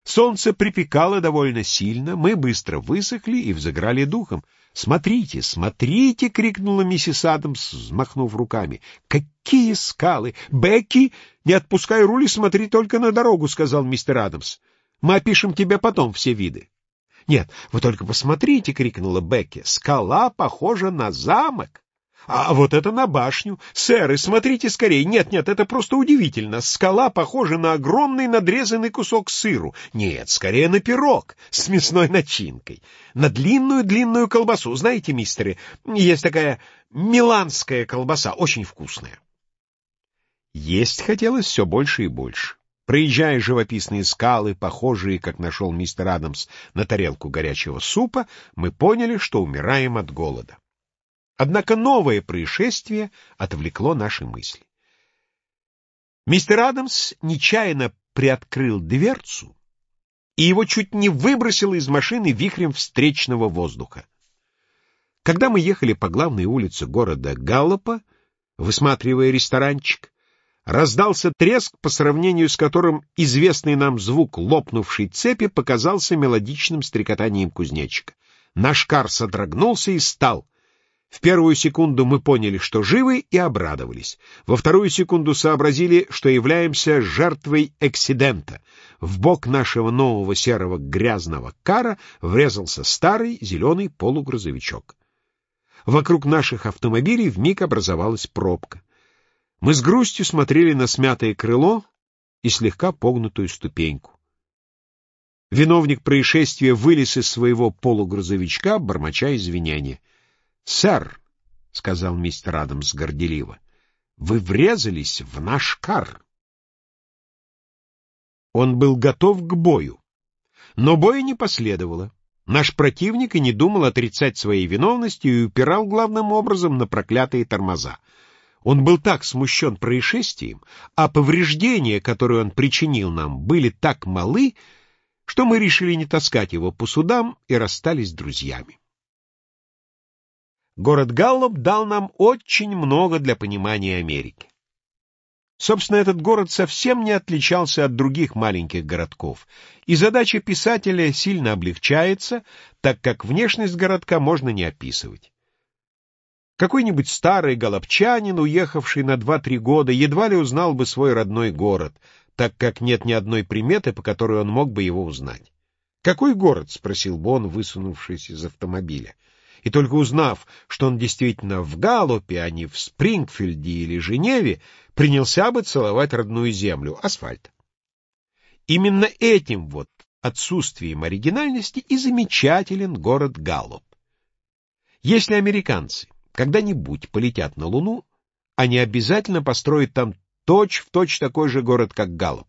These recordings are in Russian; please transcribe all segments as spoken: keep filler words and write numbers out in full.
Солнце припекало довольно сильно, мы быстро высохли и взыграли духом. «Смотрите, смотрите!» — крикнула миссис Адамс, взмахнув руками. «Какие скалы! Бекки, не отпускай руль и смотри только на дорогу!» — сказал мистер Адамс. «Мы опишем тебе потом все виды». «Нет, вы только посмотрите!» — крикнула Бекки. «Скала похожа на замок!» «А вот это на башню! Сэры, смотрите скорее! Нет, нет, это просто удивительно! Скала похожа на огромный надрезанный кусок сыру! Нет, скорее на пирог с мясной начинкой! На длинную-длинную колбасу! Знаете, мистеры, есть такая миланская колбаса, очень вкусная!» Есть хотелось все больше и больше. Проезжая живописные скалы, похожие, как нашел мистер Адамс, на тарелку горячего супа, мы поняли, что умираем от голода. Однако новое происшествие отвлекло наши мысли. Мистер Адамс нечаянно приоткрыл дверцу, и его чуть не выбросило из машины вихрем встречного воздуха. Когда мы ехали по главной улице города Галлопа, высматривая ресторанчик, раздался треск, по сравнению с которым известный нам звук лопнувшей цепи показался мелодичным стрекотанием кузнечика. Наш кар содрогнулся и стал. В первую секунду мы поняли, что живы, и обрадовались. Во вторую секунду сообразили, что являемся жертвой эксидента. В бок нашего нового серого грязного кара врезался старый зеленый полугрузовичок. Вокруг наших автомобилей вмиг образовалась пробка. Мы с грустью смотрели на смятое крыло и слегка погнутую ступеньку. Виновник происшествия вылез из своего полугрузовичка, бормоча извинения. «Сэр», — сказал мистер Адамс горделиво, — «вы врезались в наш кар». Он был готов к бою, но боя не последовало. Наш противник и не думал отрицать своей виновности и упирал главным образом на проклятые тормоза. Он был так смущен происшествием, а повреждения, которые он причинил нам, были так малы, что мы решили не таскать его по судам и расстались с друзьями. Город Галлоп дал нам очень много для понимания Америки. Собственно, этот город совсем не отличался от других маленьких городков, и задача писателя сильно облегчается, так как внешность городка можно не описывать. Какой-нибудь старый галлопчанин, уехавший на два-три года, едва ли узнал бы свой родной город, так как нет ни одной приметы, по которой он мог бы его узнать. «Какой город?» — спросил бы он, высунувшись из автомобиля. И только узнав, что он действительно в Галлопе, а не в Спрингфилде или Женеве, принялся бы целовать родную землю, асфальт. Именно этим вот отсутствием оригинальности и замечателен город Галлоп. Если американцы когда-нибудь полетят на Луну, они обязательно построят там точь-в-точь такой же город, как Галлоп.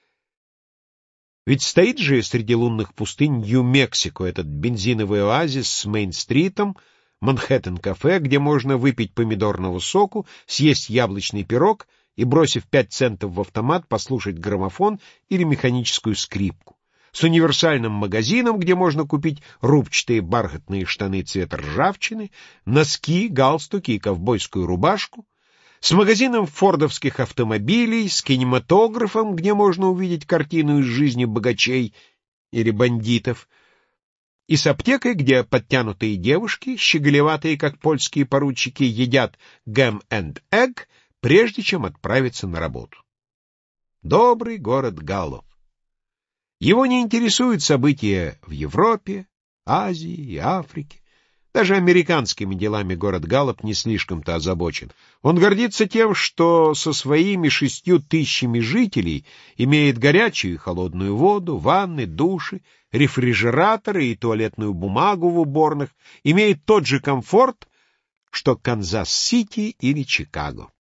Ведь стоит же среди лунных пустынь Нью-Мексико, этот бензиновый оазис с Мейн-стритом, Манхэттен-кафе, где можно выпить помидорного соку, съесть яблочный пирог и, бросив пять центов в автомат, послушать граммофон или механическую скрипку, с универсальным магазином, где можно купить рубчатые бархатные штаны цвета ржавчины, носки, галстуки и ковбойскую рубашку, с магазином фордовских автомобилей, с кинематографом, где можно увидеть картину из жизни богачей или бандитов, и с аптекой, где подтянутые девушки, щеголеватые, как польские поручики, едят гэм энд эгг, прежде чем отправиться на работу. Добрый город Галлоп. Его не интересуют события в Европе, Азии и Африке. Даже американскими делами город Галлоп не слишком-то озабочен. Он гордится тем, что со своими шестью тысячами жителей имеет горячую и холодную воду, ванны, души, рефрижераторы и туалетную бумагу в уборных, имеет тот же комфорт, что Канзас-Сити или Чикаго.